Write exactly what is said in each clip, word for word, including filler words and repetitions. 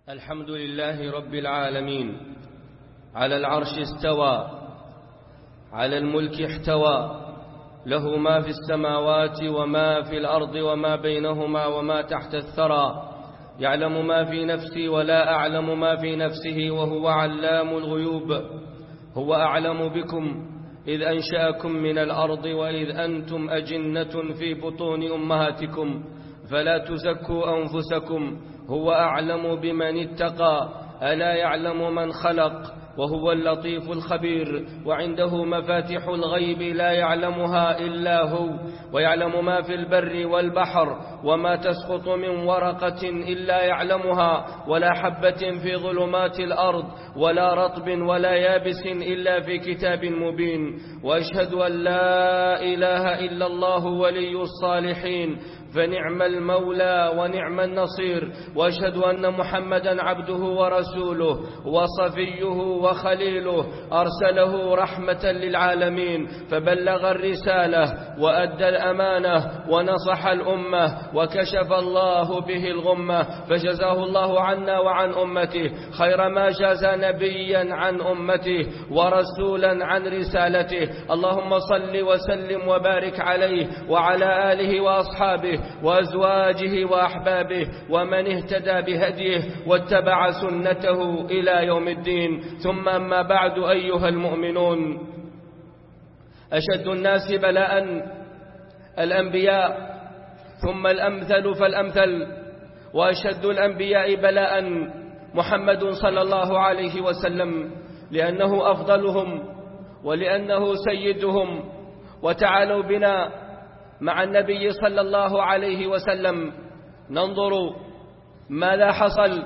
الحمد لله رب العالمين. على العرش استوى، على الملك احتوى، له ما في السماوات وما في الأرض وما بينهما وما تحت الثرى. يعلم ما في نفسي ولا أعلم ما في نفسه وهو علام الغيوب. هو أعلم بكم إذ أنشأكم من الأرض وإذ أنتم أجنة في بطون أمهاتكم فلا تزكوا أنفسكم هو أعلم بمن اتقى. ألا يعلم من خلق وهو اللطيف الخبير. وعنده مفاتح الغيب لا يعلمها إلا هو، ويعلم ما في البر والبحر وما تسقط من ورقة إلا يعلمها، ولا حبة في ظلمات الأرض ولا رطب ولا يابس إلا في كتاب مبين. وأشهد أن لا إله إلا الله ولي الصالحين، فنعم المولى ونعم النصير. وأشهد أن محمدا عبده ورسوله وصفيه وخليله، أرسله رحمة للعالمين، فبلغ الرسالة وأدى الأمانة ونصح الأمة وكشف الله به الغمة، فجزاه الله عنا وعن أمته خير ما جاز نبيا عن أمته ورسولا عن رسالته. اللهم صل وسلم وبارك عليه وعلى آله وأصحابه وأزواجه وأحبابه ومن اهتدى بهديه واتبع سنته إلى يوم الدين. ثم أما بعد، أيها المؤمنون، أشد الناس بلاء الأنبياء، ثم الأمثل فالأمثل، وأشد الأنبياء بلاء محمد صلى الله عليه وسلم، لأنه أفضلهم ولأنه سيدهم. وتعالوا بنا مع النبي صلى الله عليه وسلم ننظر ماذا حصل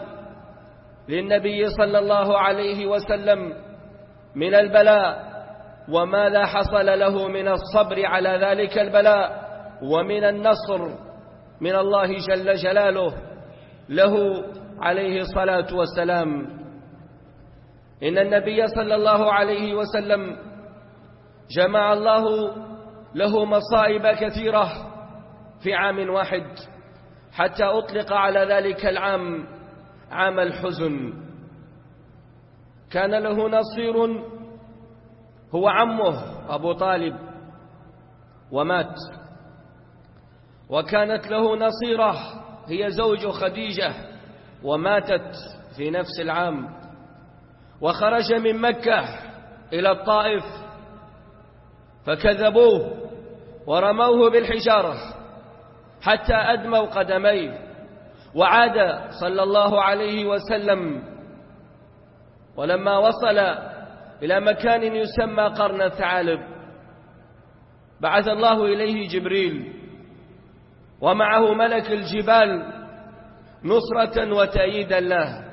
للنبي صلى الله عليه وسلم من البلاء، وماذا حصل له من الصبر على ذلك البلاء، ومن النصر من الله جل جلاله له عليه الصلاة والسلام. إن النبي صلى الله عليه وسلم جمع الله له مصائب كثيرة في عام واحد، حتى أطلق على ذلك العام عام الحزن. كان له نصير هو عمه أبو طالب ومات، وكانت له نصيرة هي زوج خديجة وماتت في نفس العام. وخرج من مكة إلى الطائف فكذبوه ورموه بالحجارة حتى أدموا قدميه، وعاد صلى الله عليه وسلم. ولما وصل إلى مكان يسمى قرن الثعالب بعث الله إليه جبريل ومعه ملك الجبال نصرة وتأييدا له،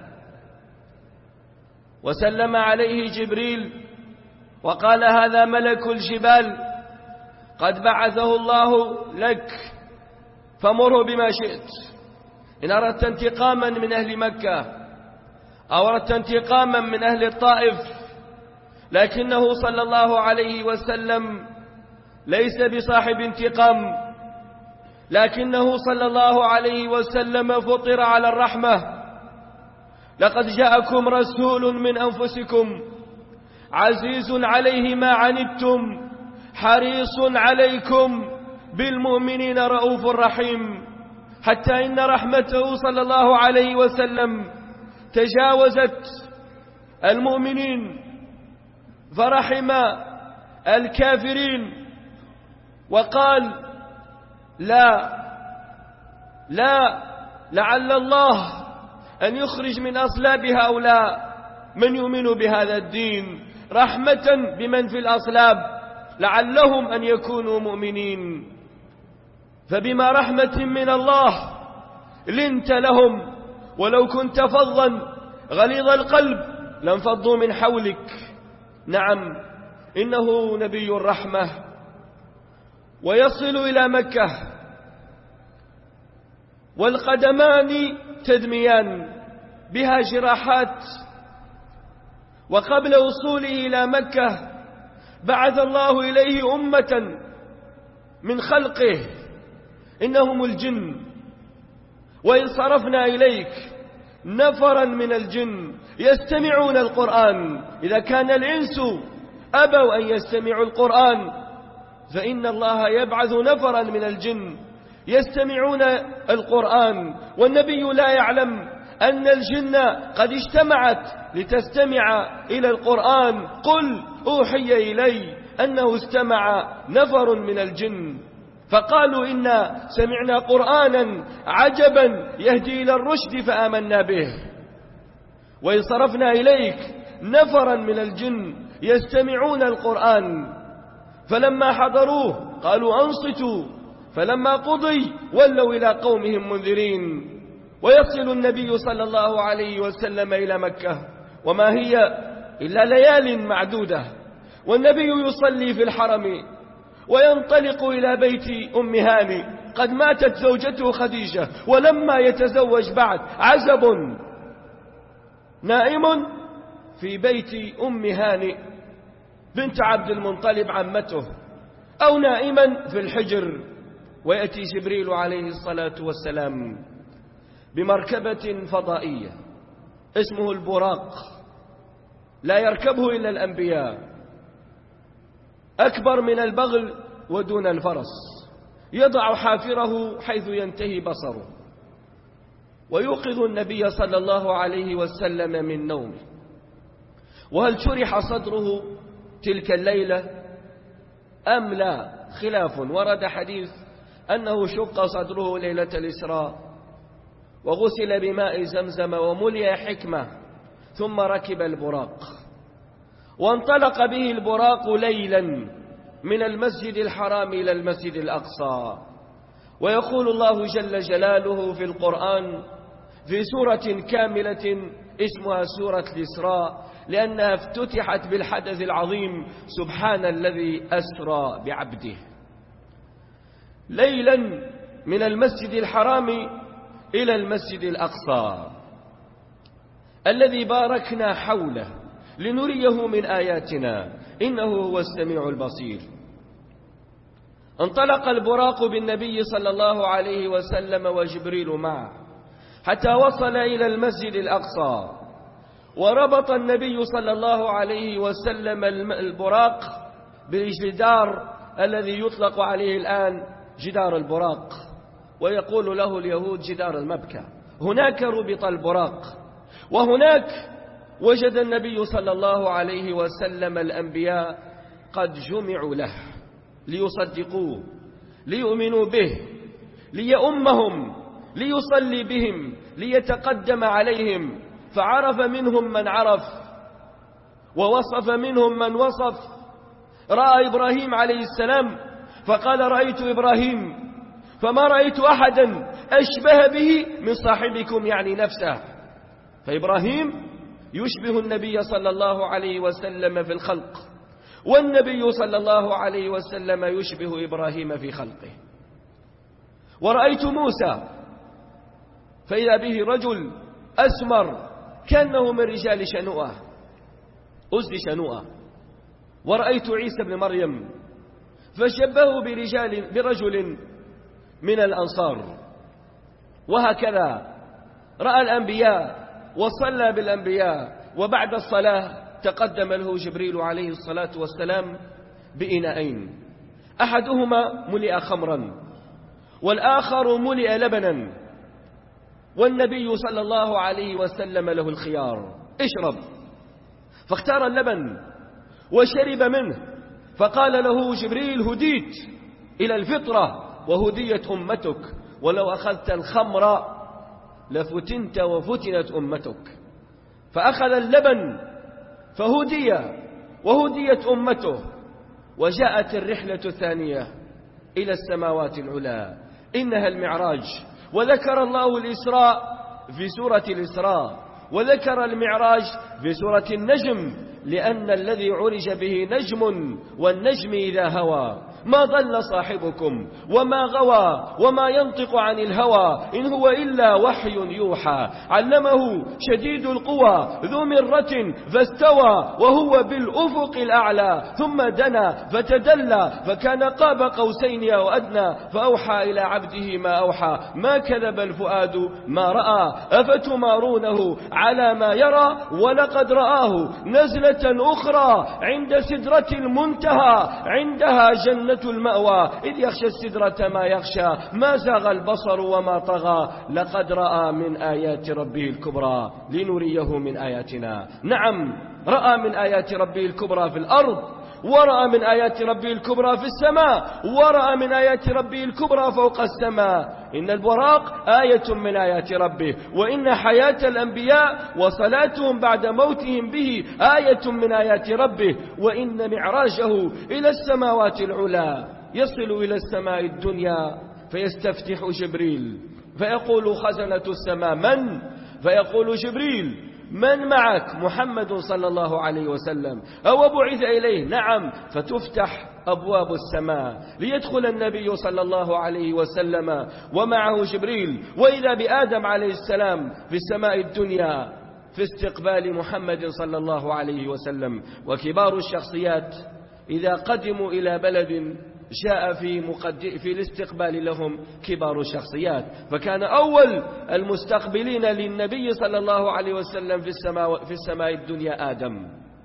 وسلم عليه جبريل وقال: هذا ملك الجبال قد بعثه الله لك، فمره بما شئت. إن أردت انتقاما من أهل مكة أو أردت انتقاما من أهل الطائف. لكنه صلى الله عليه وسلم ليس بصاحب انتقام، لكنه صلى الله عليه وسلم فطر على الرحمة. لقد جاءكم رسول من أنفسكم عزيز عليه ما عنتم حريص عليكم بالمؤمنين رؤوف رحيم. حتى إن رحمته صلى الله عليه وسلم تجاوزت المؤمنين فرحم الكافرين، وقال: لا لا لعل الله أن يخرج من أصلاب هؤلاء من يؤمن بهذا الدين، رحمة بمن في الأصلاب لعلهم أن يكونوا مؤمنين. فبما رحمة من الله لنت لهم، ولو كنت فظا غليظ القلب لانفضوا من حولك. نعم، إنه نبي الرحمة. ويصل إلى مكة والقدمان تدميان بها جراحات. وقبل وصوله إلى مكة بعث الله إليه أمة من خلقه إنهم الجن، وإن صرفنا إليك نفرا من الجن يستمعون القرآن. إذا كان الإنس أبوا أن يستمعوا القرآن فإن الله يبعث نفرا من الجن يستمعون القرآن، والنبي لا يعلم أن الجن قد اجتمعت لتستمع إلى القرآن. قل أوحي إلي أنه استمع نفر من الجن فقالوا إنا سمعنا قرآنا عجبا يهدي إلى الرشد فآمنا به. وإن صرفنا إليك نفرا من الجن يستمعون القرآن فلما حضروه قالوا أنصتوا فلما قضي ولوا إلى قومهم منذرين. ويصل النبي صلى الله عليه وسلم إلى مكة وما هي إلا ليال معدودة، والنبي يصلي في الحرم وينطلق إلى بيت أم هاني. قد ماتت زوجته خديجة ولما يتزوج بعد عزب نائم في بيت أم هاني بنت عبد المطلب عمته، أو نائما في الحجر. ويأتي جبريل عليه الصلاة والسلام بمركبة فضائية اسمه البراق، لا يركبه إلا الأنبياء، أكبر من البغل ودون الفرس، يضع حافره حيث ينتهي بصره، ويوقظ النبي صلى الله عليه وسلم من نومه. وهل شرح صدره تلك الليلة أم لا؟ خلاف. ورد حديث أنه شق صدره ليلة الإسراء وغسل بماء زمزم وملئ حكمة ثم ركب البراق، وانطلق به البراق ليلا من المسجد الحرام إلى المسجد الأقصى. ويقول الله جل جلاله في القرآن في سورة كاملة اسمها سورة الإسراء لأنها افتتحت بالحدث العظيم سبحان الذي أسرى بعبده ليلا من المسجد الحرام إلى المسجد الأقصى الذي باركنا حوله لنريه من آياتنا إنه هو السميع البصير. انطلق البراق بالنبي صلى الله عليه وسلم وجبريل معه حتى وصل إلى المسجد الأقصى، وربط النبي صلى الله عليه وسلم البراق بالجدار الذي يطلق عليه الآن جدار البراق، ويقول له اليهود جدار المبكى. هناك ربط البراق، وهناك وجد النبي صلى الله عليه وسلم الأنبياء قد جمعوا له ليصدقوه ليؤمنوا به ليؤمهم ليصلي بهم ليتقدم عليهم، فعرف منهم من عرف ووصف منهم من وصف. رأى إبراهيم عليه السلام فقال رأيت إبراهيم فما رأيت أحدا أشبه به من صاحبكم، يعني نفسه. فإبراهيم يشبه النبي صلى الله عليه وسلم في الخلق، والنبي صلى الله عليه وسلم يشبه إبراهيم في خلقه. ورأيت موسى فإذا به رجل أسمر كأنه من رجال شنوءة أزد شنوءة. ورأيت عيسى بن مريم فشبهه برجال برجل من الأنصار. وهكذا رأى الأنبياء وصلى بالأنبياء، وبعد الصلاة تقدم له جبريل عليه الصلاة والسلام بإناءين، أحدهما ملئ خمرا والآخر ملئ لبنا، والنبي صلى الله عليه وسلم له الخيار اشرب، فاختار اللبن وشرب منه، فقال له جبريل هديت إلى الفطرة وهديت أمتك، ولو أخذت الخمر لفتنت وفتنت أمتك. فأخذ اللبن فهدي وهديت أمته. وجاءت الرحلة الثانية إلى السماوات العلى إنها المعراج، وذكر الله الإسراء في سورة الإسراء، وذكر المعراج في سورة النجم، لأن الذي عرج به نجم، والنجم إذا هوى. ما ضل صاحبكم وما غوى وما ينطق عن الهوى إن هو إلا وحي يوحى علمه شديد القوى ذو مرة فاستوى وهو بالأفق الأعلى ثم دنا فتدلى فكان قاب قوسين أو أدنى فأوحى إلى عبده ما أوحى ما كذب الفؤاد ما رأى أفتمارونه على ما يرى ولقد رآه نزلة أخرى عند سدرة المنتهى عندها جنة المأوى إذ يخشى السدرة ما يخشى ما زاغ البصر وما طغى لقد رأى من آيات ربه الكبرى لنريه من آياتنا. نعم، رأى من آيات ربه الكبرى في الأرض، ورأى من آيات ربه الكبرى في السماء، ورأى من آيات ربه الكبرى فوق السماء. إن البراق آية من آيات ربه، وإن حياة الأنبياء وصلاتهم بعد موتهم به آية من آيات ربه، وإن معراجه إلى السماوات العلى يصل إلى السماء الدنيا فيستفتح جبريل فيقول خزنة السماء من؟ فيقول جبريل من معك؟ محمد صلى الله عليه وسلم. أو بعث إليه؟ نعم. فتفتح أبواب السماء ليدخل النبي صلى الله عليه وسلم ومعه جبريل، وإذا بآدم عليه السلام في السماء الدنيا في استقبال محمد صلى الله عليه وسلم. وكبار الشخصيات إذا قدموا إلى بلد جاء في, مقدم في الاستقبال لهم كبار الشخصيات، فكان أول المستقبلين للنبي صلى الله عليه وسلم في السماء, في السماء الدنيا آدم،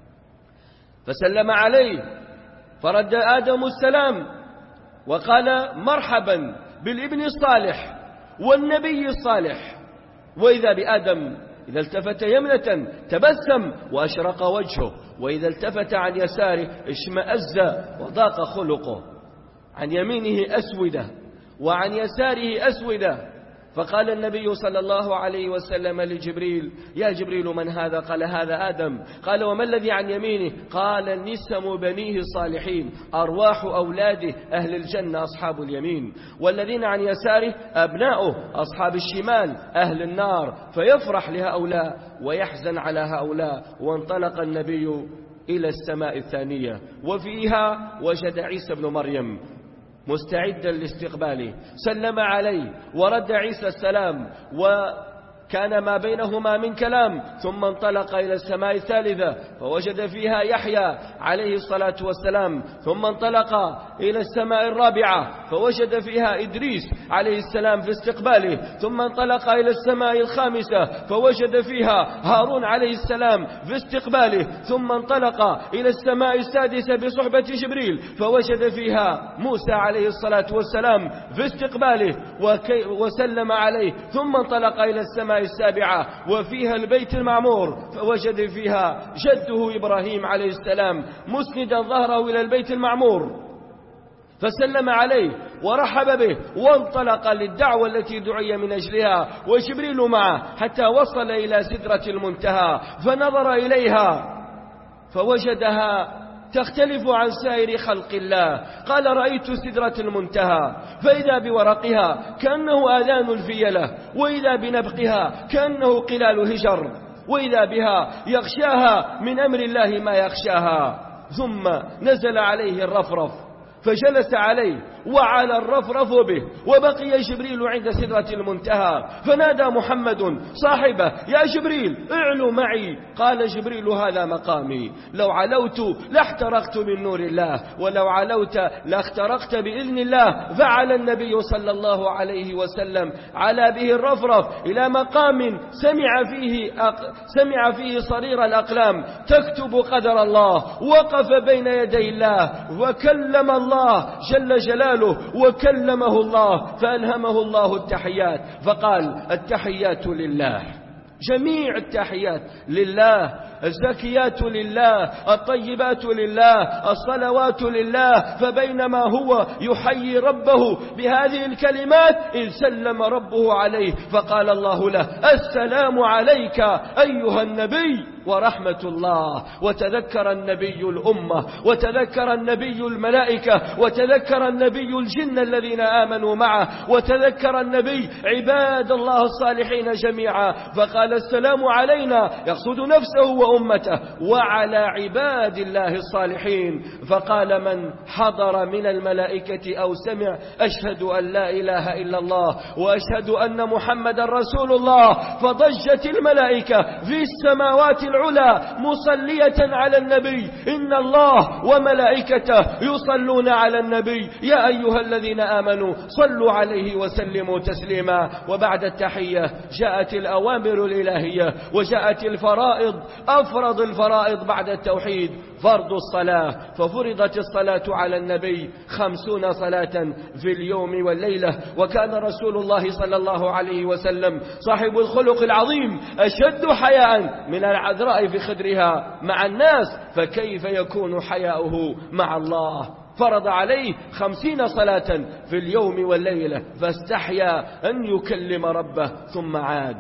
فسلم عليه فرد آدم السلام وقال مرحبا بالابن الصالح والنبي الصالح. وإذا بآدم إذا التفت يمنة تبسم وأشرق وجهه، وإذا التفت عن يساره اشمأز وضاق خلقه، عن يمينه أسودة وعن يساره أسودة. فقال النبي صلى الله عليه وسلم لجبريل يا جبريل من هذا؟ قال هذا آدم. قال وما الذي عن يمينه؟ قال نسم بنيه الصالحين أرواح أولاده أهل الجنة أصحاب اليمين، والذين عن يساره أبناؤه أصحاب الشمال أهل النار، فيفرح لهؤلاء ويحزن على هؤلاء. وانطلق النبي إلى السماء الثانية، وفيها وجد عيسى بن مريم مستعدا لاستقباله، سلم عليه ورد عيسى السلام وكان ما بينهما من كلام، ثم انطلق إلى السماء الثالثة فوجد فيها يحيى عليه الصلاة والسلام، ثم انطلق إلى السماء الرابعة فوجد فيها إدريس عليه السلام في استقباله، ثم انطلق إلى السماء الخامسة فوجد فيها هارون عليه السلام في استقباله، ثم انطلق إلى السماء السادسة بصحبة جبريل فوجد فيها موسى عليه الصلاة والسلام في استقباله وسلم عليه، ثم انطلق إلى السماء السابعة وفيها البيت المعمور فوجد فيها جده إبراهيم عليه السلام مسندا ظهره إلى البيت المعمور فسلم عليه ورحب به، وانطلق للدعوة التي دعي من أجلها وجبريل معه حتى وصل إلى سدرة المنتهى فنظر إليها فوجدها تختلف عن سائر خلق الله. قال رأيت سدرة المنتهى فإذا بورقها كأنه آذان الفيلة، وإذا بنبقها كأنه قلال هجر، وإذا بها يغشاها من أمر الله ما يغشاها. ثم نزل عليه الرفرف فجلس عليه وعلى الرفرف به، وبقي جبريل عند سدرة المنتهى فنادى محمد صاحبه يا جبريل اعلو معي. قال جبريل هذا مقامي، لو علوت لاحترقت من نور الله، ولو علوت لاخترقت بإذن الله. فعل النبي صلى الله عليه وسلم على به الرفرف إلى مقام سمع فيه, أق... سمع فيه صرير الأقلام تكتب قدر الله. وقف بين يدي الله وكلم الله جل جلاله وكلمه الله فألهمه الله التحيات، فقال التحيات لله، جميع التحيات لله، الزكيات لله، الطيبات لله، الصلوات لله. فبينما هو يحيي ربه بهذه الكلمات إذ سلم ربه عليه فقال الله له السلام عليك أيها النبي ورحمة الله. وتذكر النبي الأمة، وتذكر النبي الملائكة، وتذكر النبي الجن الذين آمنوا معه، وتذكر النبي عباد الله الصالحين جميعا، فقال السلام علينا، يقصد نفسه وأمته، وعلى عباد الله الصالحين. فقال من حضر من الملائكة أو سمع أشهد أن لا إله إلا الله وأشهد أن محمد رسول الله، فضجت الملائكة في السماوات العلى مصلية على النبي. إن الله وملائكته يصلون على النبي يا أيها الذين آمنوا صلوا عليه وسلموا تسليما. وبعد التحية جاءت الأوامر الإلهية، وجاءت الفرائض، أفرض الفرائض بعد التوحيد فرض الصلاة، ففرضت الصلاة على النبي خمسون صلاة في اليوم والليلة. وكان رسول الله صلى الله عليه وسلم صاحب الخلق العظيم أشد حياء من العذراء في خدرها مع الناس، فكيف يكون حياؤه مع الله؟ فرض عليه خمسين صلاة في اليوم والليلة، فاستحيا أن يكلم ربه ثم عاد.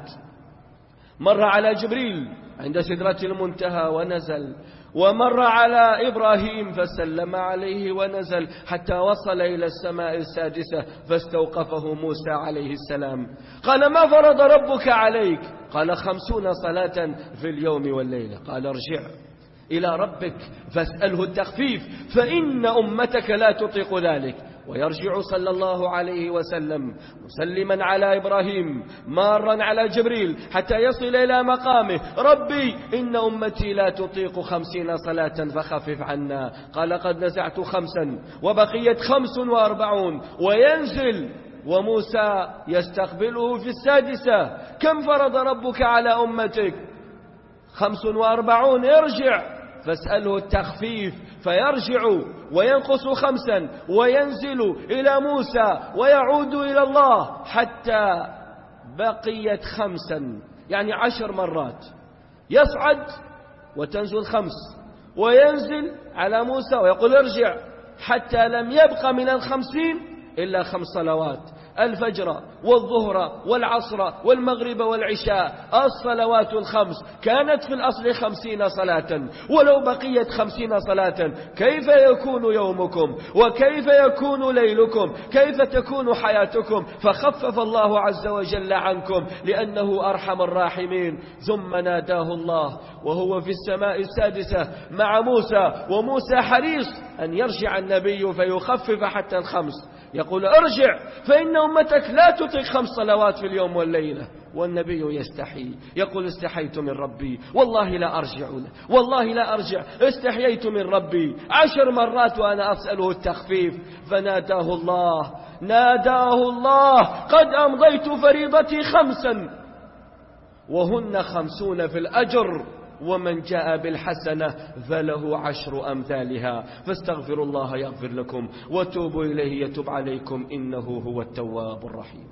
مر على جبريل عند سدرة المنتهى ونزل، ومر على إبراهيم فسلم عليه ونزل، حتى وصل إلى السماء السادسة فاستوقفه موسى عليه السلام. قال ما فرض ربك عليك؟ قال خمسون صلاة في اليوم والليلة. قال ارجع إلى ربك فاسأله التخفيف فإن أمتك لا تطيق ذلك. ويرجع صلى الله عليه وسلم مسلما على إبراهيم مارا على جبريل حتى يصل إلى مقامه: ربي إن أمتي لا تطيق خمسين صلاة فخفف عنا. قال قد نزعت خمسا وبقيت خمس وأربعون. وينزل وموسى يستقبله في السادسة: كم فرض ربك على أمتك؟ خمس وأربعون. ارجع فاسأله التخفيف، فيرجع وينقص خمسا وينزل إلى موسى ويعود إلى الله حتى بقيت خمسا، يعني عشر مرات. يصعد وتنزل خمس، وينزل على موسى ويقول ارجع، حتى لم يبق من الخمسين إلا خمس صلوات: الفجر والظهر والعصر والمغرب والعشاء. الصلوات الخمس كانت في الأصل خمسين صلاة، ولو بقيت خمسين صلاة كيف يكون يومكم؟ وكيف يكون ليلكم؟ كيف تكون حياتكم؟ فخفف الله عز وجل عنكم لأنه أرحم الراحمين. ثم ناداه الله وهو في السماء السادسة مع موسى، وموسى حريص أن يرجع النبي فيخفف حتى الخمس. يقول ارجع فإن أمتك لا تطيق خمس صلوات في اليوم والليلة. والنبي يستحي، يقول استحيت من ربي والله لا أرجع له، والله لا أرجع، استحييت من ربي عشر مرات وأنا أسأله التخفيف. فناداه الله، ناداه الله: قد أمضيت فريضتي خمسا وهن خمسون في الأجر، ومن جاء بالحسنة فله عشر أمثالها، فاستغفروا الله يغفر لكم وتوبوا إليه يتوب عليكم إنه هو التواب الرحيم.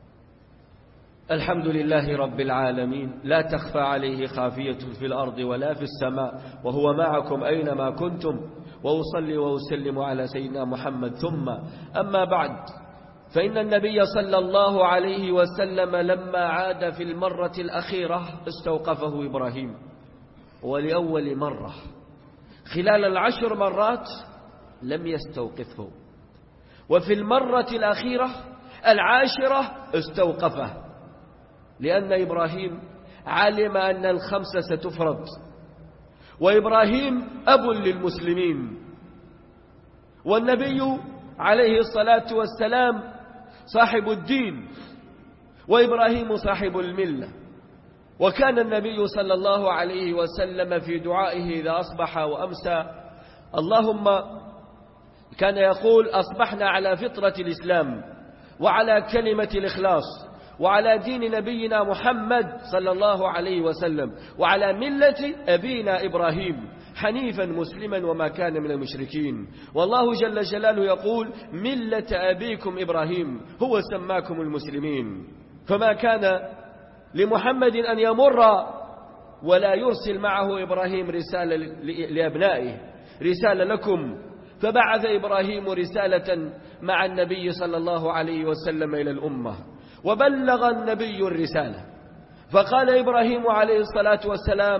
الحمد لله رب العالمين، لا تخفى عليه خافية في الأرض ولا في السماء، وهو معكم أينما كنتم. وأصلي وأسلم على سيدنا محمد. ثم أما بعد، فإن النبي صلى الله عليه وسلم لما عاد في المرة الأخيرة استوقفه إبراهيم، ولأول مرة. خلال العشر مرات لم يستوقفه، وفي المرة الأخيرة العاشرة استوقفه، لأن إبراهيم علم أن الخمسة ستفرض، وإبراهيم أب للمسلمين، والنبي عليه الصلاة والسلام صاحب الدين، وإبراهيم صاحب الملة. وكان النبي صلى الله عليه وسلم في دعائه إذا أصبح وأمسى اللهم كان يقول: أصبحنا على فطرة الإسلام وعلى كلمة الإخلاص وعلى دين نبينا محمد صلى الله عليه وسلم وعلى ملة أبينا إبراهيم حنيفا مسلما وما كان من المشركين. والله جل جلاله يقول: ملة أبيكم إبراهيم هو سماكم المسلمين. فما كان لمحمد أن يمر ولا يرسل معه إبراهيم رسالة لأبنائه، رسالة لكم. فبعث إبراهيم رسالة مع النبي صلى الله عليه وسلم إلى الأمة، وبلغ النبي الرسالة. فقال إبراهيم عليه الصلاة والسلام: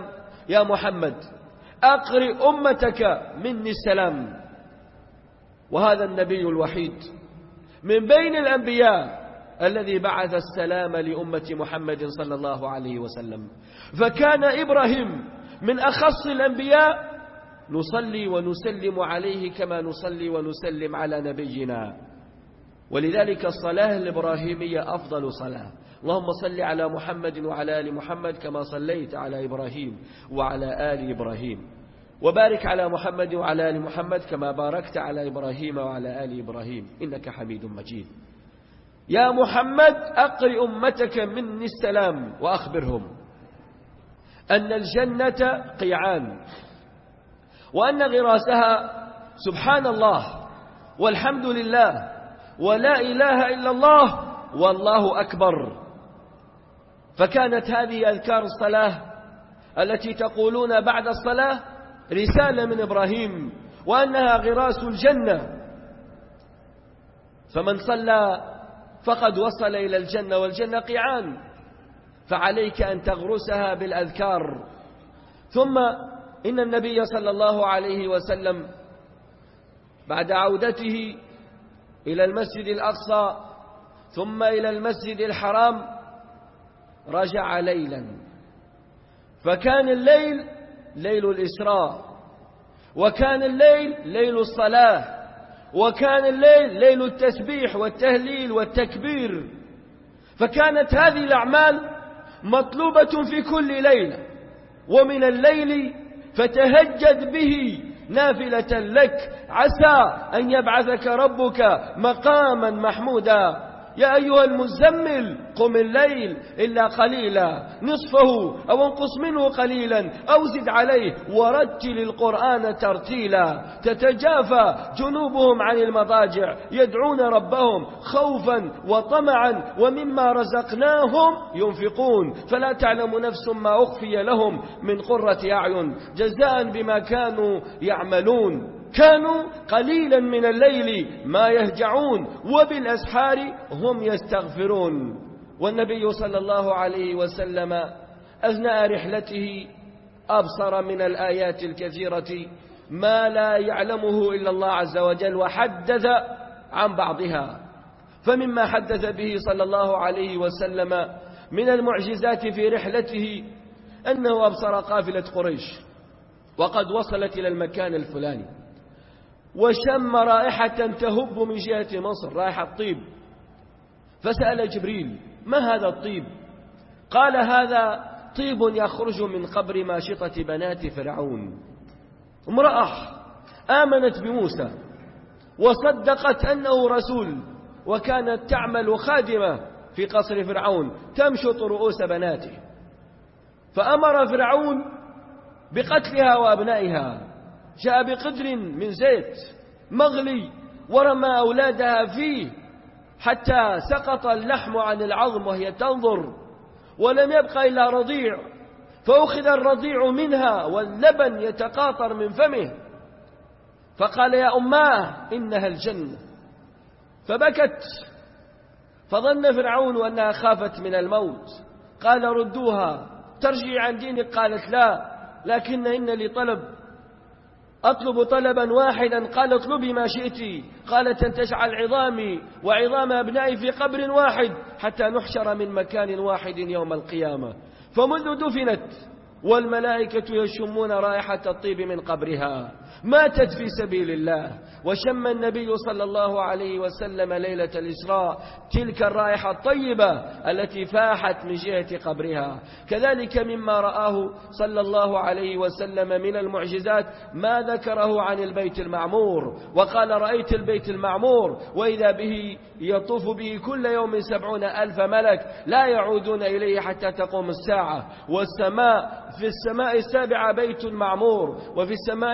يا محمد أقرئ أمتك مني السلام. وهذا النبي الوحيد من بين الأنبياء الذي بعث السلام لأمة محمد صلى الله عليه وسلم. فكان إبراهيم من أخص الأنبياء نصلي ونسلم عليه كما نصلي ونسلم على نبينا. ولذلك الصلاة الإبراهيمية أفضل صلاة. اللهم صل على محمد وعلى آل محمد كما صليت على إبراهيم وعلى آل إبراهيم، وبارك على محمد وعلى آل محمد كما باركت على إبراهيم وعلى آل إبراهيم إنك حميد مجيد. يا محمد أقرئ أمتك مني السلام وأخبرهم أن الجنة قيعان، وأن غراسها سبحان الله والحمد لله ولا إله إلا الله والله أكبر. فكانت هذه أذكار الصلاة التي تقولون بعد الصلاة رسالة من إبراهيم، وأنها غراس الجنة. فمن صلى فقد وصل إلى الجنة، والجنة قيعان، فعليك أن تغرسها بالأذكار. ثم إن النبي صلى الله عليه وسلم بعد عودته إلى المسجد الأقصى ثم إلى المسجد الحرام رجع ليلا، فكان الليل ليل الإسراء، وكان الليل ليل الصلاة، وكان الليل ليل التسبيح والتهليل والتكبير. فكانت هذه الأعمال مطلوبة في كل ليلة. ومن الليل فتهجد به نافلة لك عسى أن يبعثك ربك مقاما محمودا. يا أيها المزمل قم الليل إلا قليلا نصفه أو انقص منه قليلا أو زد عليه ورتل القرآن ترتيلا. تتجافى جنوبهم عن المضاجع يدعون ربهم خوفا وطمعا ومما رزقناهم ينفقون فلا تعلم نفس ما أخفي لهم من قرة أعين جزاء بما كانوا يعملون. كانوا قليلا من الليل ما يهجعون وبالأسحار هم يستغفرون. والنبي صلى الله عليه وسلم أثناء رحلته أبصر من الآيات الكثيرة ما لا يعلمه إلا الله عز وجل، وحدث عن بعضها. فمما حدث به صلى الله عليه وسلم من المعجزات في رحلته أنه أبصر قافلة قريش وقد وصلت إلى المكان الفلاني، وشم رائحة تهب من جهة مصر، رائحة طيب، فسأل جبريل ما هذا الطيب؟ قال هذا طيب يخرج من قبر ماشطة بنات فرعون. امرأة آمنت بموسى وصدقت أنه رسول، وكانت تعمل خادمة في قصر فرعون تمشط رؤوس بناته، فأمر فرعون بقتلها وأبنائها. جاء بقدر من زيت مغلي ورمى أولادها فيه حتى سقط اللحم عن العظم وهي تنظر، ولم يبقى إلا رضيع، فأخذ الرضيع منها واللبن يتقاطر من فمه، فقال يا أماه إنها الجنة، فبكت. فظن فرعون أنها خافت من الموت، قال ردوها ترجعي عن دينك، قالت لا، لكن إن لي طلب، أطلب طلبا واحدا. قال اطلبي ما شئت. قالت أن تجعل عظامي وعظام أبنائي في قبر واحد حتى نحشر من مكان واحد يوم القيامة. فمنذ دفنت والملائكة يشمون رائحة الطيب من قبرها ماتت في سبيل الله. وشم النبي صلى الله عليه وسلم ليلة الإسراء تلك الرائحة الطيبة التي فاحت من جهة قبرها. كذلك مما رآه صلى الله عليه وسلم من المعجزات ما ذكره عن البيت المعمور، وقال رأيت البيت المعمور وإذا به يطوف به كل يوم سبعون ألف ملك لا يعودون إليه حتى تقوم الساعة. والسماء في السماء السابعة بيت معمور، وفي السماء الدنيا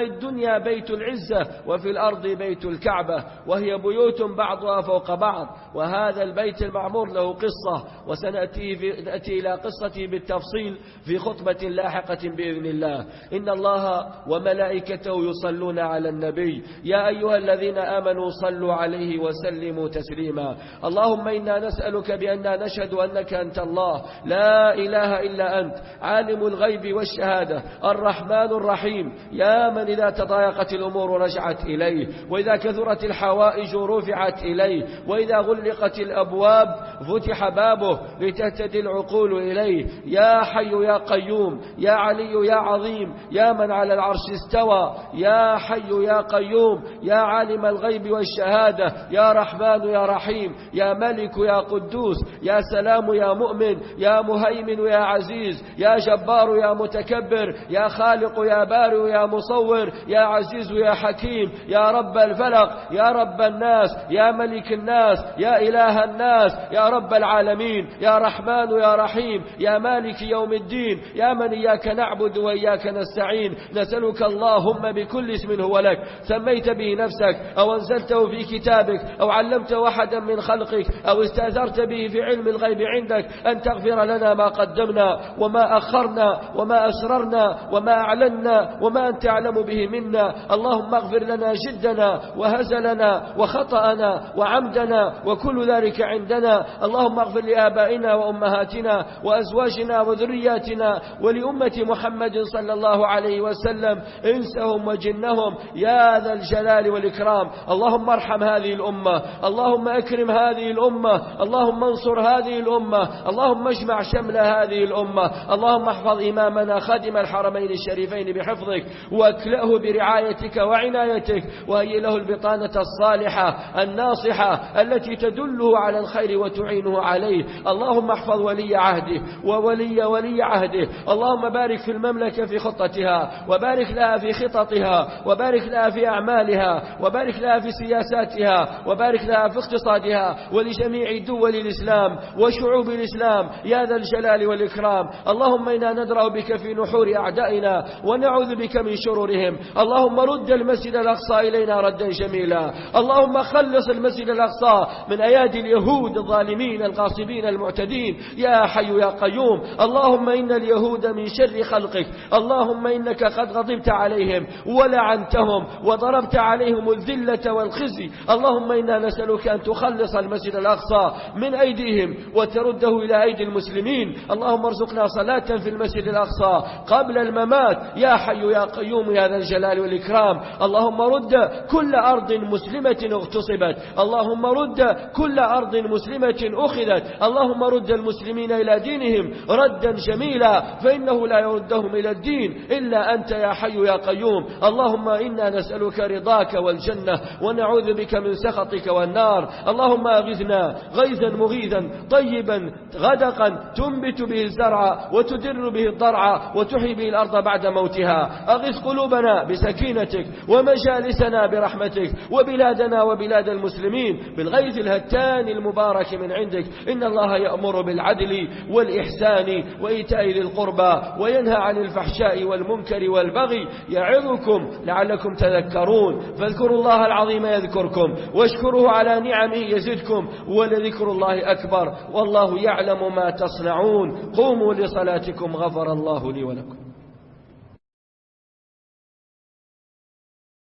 الدنيا بيت العزة وفي الأرض بيت الكعبة، وهي بيوت بعضها فوق بعض. وهذا البيت المعمور له قصة، وسنأتي في نأتي إلى قصته بالتفصيل في خطبة لاحقة بإذن الله. إن الله وملائكته يصلون على النبي يا أيها الذين آمنوا صلوا عليه وسلموا تسليما. اللهم إنا نسألك بأننا نشهد أنك أنت الله لا إله إلا أنت، عالم الغيب والشهادة، الرحمن الرحيم، يا من إذا تضايقت الأمور رجعت إليه، وإذا كثرت الحوائج رفعت إليه، وإذا غلقت الأبواب فتح بابه لتهتدي العقول إليه. يا حي يا قيوم، يا علي يا عظيم، يا من على العرش استوى، يا حي يا قيوم، يا عالم الغيب والشهادة، يا رحمن يا رحيم، يا ملك يا قدوس، يا سلام يا مؤمن، يا مهيمن يا عزيز، يا جبار يا متكبر، يا خالق يا بارئ يا مصور، يا عزيز يا حكيم، يا رب الفلق، يا رب الناس، يا ملك الناس، يا إله الناس، يا رب العالمين، يا رحمن يا رحيم، يا مالك يوم الدين، يا من إياك نعبد وإياك نستعين. نسألك اللهم بكل اسم هو لك سميت به نفسك أو أنزلته في كتابك أو علمته أحدا من خلقك أو استأثرت به في علم الغيب عندك أن تغفر لنا ما قدمنا وما أخرنا وما أسررنا وما أعلنا وما أنت أعلم به منا. اللهم اغفر لنا جدنا وهزلنا وخطأنا وعمدنا وكل ذلك عندنا. اللهم اغفر لآبائنا وأمهاتنا وأزواجنا وذرياتنا ولأمة محمد صلى الله عليه وسلم إنسهم وجنهم يا ذا الجلال والإكرام. اللهم ارحم هذه الأمة، اللهم أكرم هذه الأمة، اللهم انصر هذه الأمة، اللهم اجمع شمل هذه الأمة. اللهم احفظ إمامنا خادم الحرمين الشريفين بحفظك واكلأه برعايتك وعنايتك، وهي له البطانة الصالحة الناصحة التي تدله على الخير وتعينه عليه. اللهم احفظ ولي عهده وولي ولي عهده. اللهم بارك في المملكة في خطتها، وبارك لها في خططها، وبارك لها في أعمالها، وبارك لها في سياساتها، وبارك لها في اقتصادها، ولجميع دول الإسلام وشعوب الإسلام يا ذا الجلال والإكرام. اللهم إنا ندرأ بك في نحور أعدائنا ونعوذ بك من شرورهم. اللهم رد المسجد الأقصى إلينا ردا جميلا. اللهم خلص المسجد الأقصى من أيادي اليهود الظالمين الغاصبين المعتدين يا حي يا قيوم. اللهم إن اليهود من شر خلقك، اللهم إنك قد غضبت عليهم ولعنتهم وضربت عليهم الذلة والخزي. اللهم إنا نسألك أن تخلص المسجد الأقصى من أيديهم وترده إلى أيدي المسلمين. اللهم ارزقنا صلاة في المسجد الأقصى قبل الممات يا حي يا قيوم يا ذا الجلال والإكرام. اللهم رد كل أرض مسلمة اغتصبت، اللهم رد كل أرض مسلمة أخذت، اللهم رد المسلمين إلى دينهم ردا جميلا، فإنه لا يردهم إلى الدين إلا أنت يا حي يا قيوم. اللهم إنا نسألك رضاك والجنة ونعوذ بك من سخطك والنار. اللهم أغثنا غيثا مغيثا طيبا غدقا تنبت به الزرع وتدر به الضرع وتحيي به الأرض بعد موتها. أغث قلوبنا بسكينتك ومجالسنا برحمتك وبلادنا وبلاد المسلمين بالغيث الهتان المبارك من عندك. إن الله يأمر بالعدل والإحسان وإيتاء ذي القربى وينهى عن الفحشاء والمنكر والبغي يعظكم لعلكم تذكرون. فاذكروا الله العظيم يذكركم واشكروه على نعمه يزدكم ولذكر الله أكبر والله يعلم ما تصنعون. قوموا لصلاتكم غفر الله لي ولكم.